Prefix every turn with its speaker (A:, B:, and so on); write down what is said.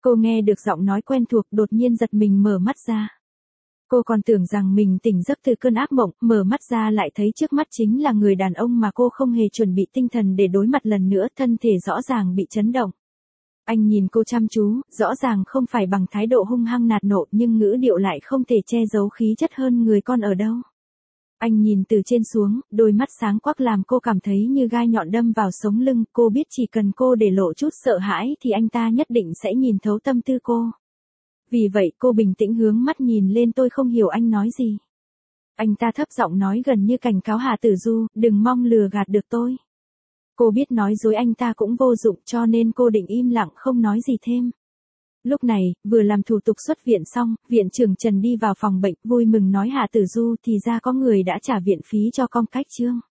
A: Cô nghe được giọng nói quen thuộc, đột nhiên giật mình mở mắt ra. Cô còn tưởng rằng mình tỉnh giấc từ cơn ác mộng, mở mắt ra lại thấy trước mắt chính là người đàn ông mà cô không hề chuẩn bị tinh thần để đối mặt lần nữa, thân thể rõ ràng bị chấn động. Anh nhìn cô chăm chú, rõ ràng không phải bằng thái độ hung hăng nạt nộ nhưng ngữ điệu lại không thể che giấu khí chất hơn người con ở đâu. Anh nhìn từ trên xuống, đôi mắt sáng quắc làm cô cảm thấy như gai nhọn đâm vào sống lưng, cô biết chỉ cần cô để lộ chút sợ hãi thì anh ta nhất định sẽ nhìn thấu tâm tư cô. Vì vậy cô bình tĩnh hướng mắt nhìn lên, tôi không hiểu anh nói gì. Anh ta thấp giọng nói gần như cảnh cáo Hà Tử Du, đừng mong lừa gạt được tôi. Cô biết nói dối anh ta cũng vô dụng cho nên cô định im lặng không nói gì thêm. Lúc này, vừa làm thủ tục xuất viện xong, viện trưởng Trần đi vào phòng bệnh vui mừng nói Hà Tử Du thì ra có người đã trả viện phí cho Công Cách Trương.